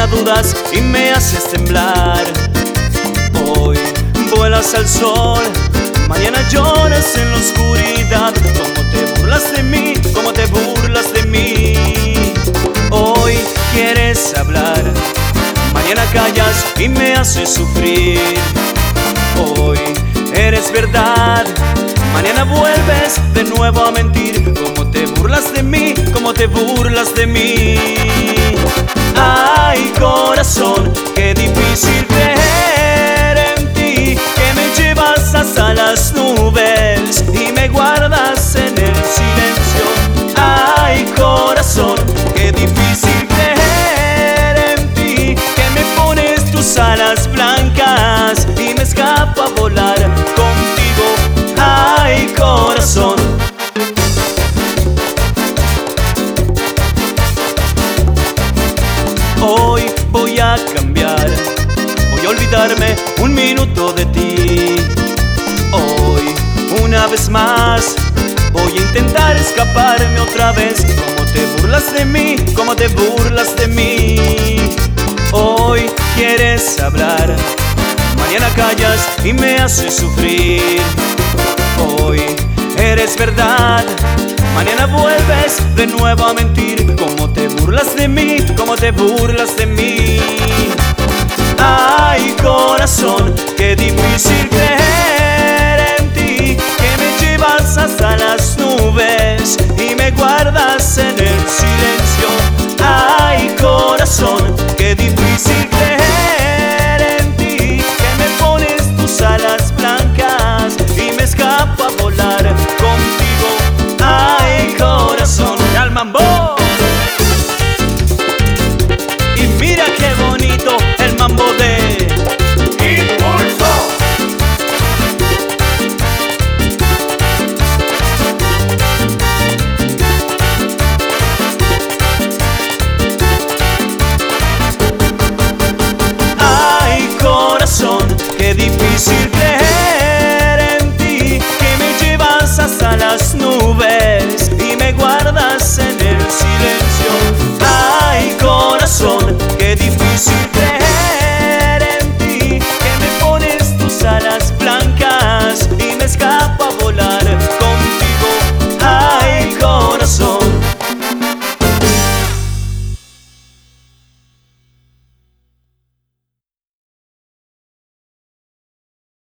siembra dudas y me haces temblar. Hoy vuelas al sol, mañana lloras en la oscuridad. Cómo te burlas de mí, cómo te burlas de mí. Hoy quieres hablar, mañana callas y me haces sufrir. Hoy eres verdad, mañana vuelves de nuevo a mentir. Cómo te burlas de mí, cómo te burlas de mí. Ay, corazón, qué difícil creer en ti, que me llevas hasta las nubes y me guardas en el silencio. Ay, corazón, qué difícil creer en ti, que me pones tus alas blancas y me escapo a volar contigo. Ay, corazón. Hoy voy a cambiar, voy a olvidarme un minuto de ti. Hoy, una vez más, voy a intentar escaparme otra vez. Cómo te burlas de mí, cómo te burlas de mí. Hoy quieres hablar, mañana callas y me haces sufrir. Hoy eres verdad, mañana vuelves de nuevo a mentir. Cómo te burlas de mí, cómo te burlas de mí. Ay, corazón, qué difícil creer en ti, que me llevas hasta las nubes y me guardas en el silencio. Ay, corazón,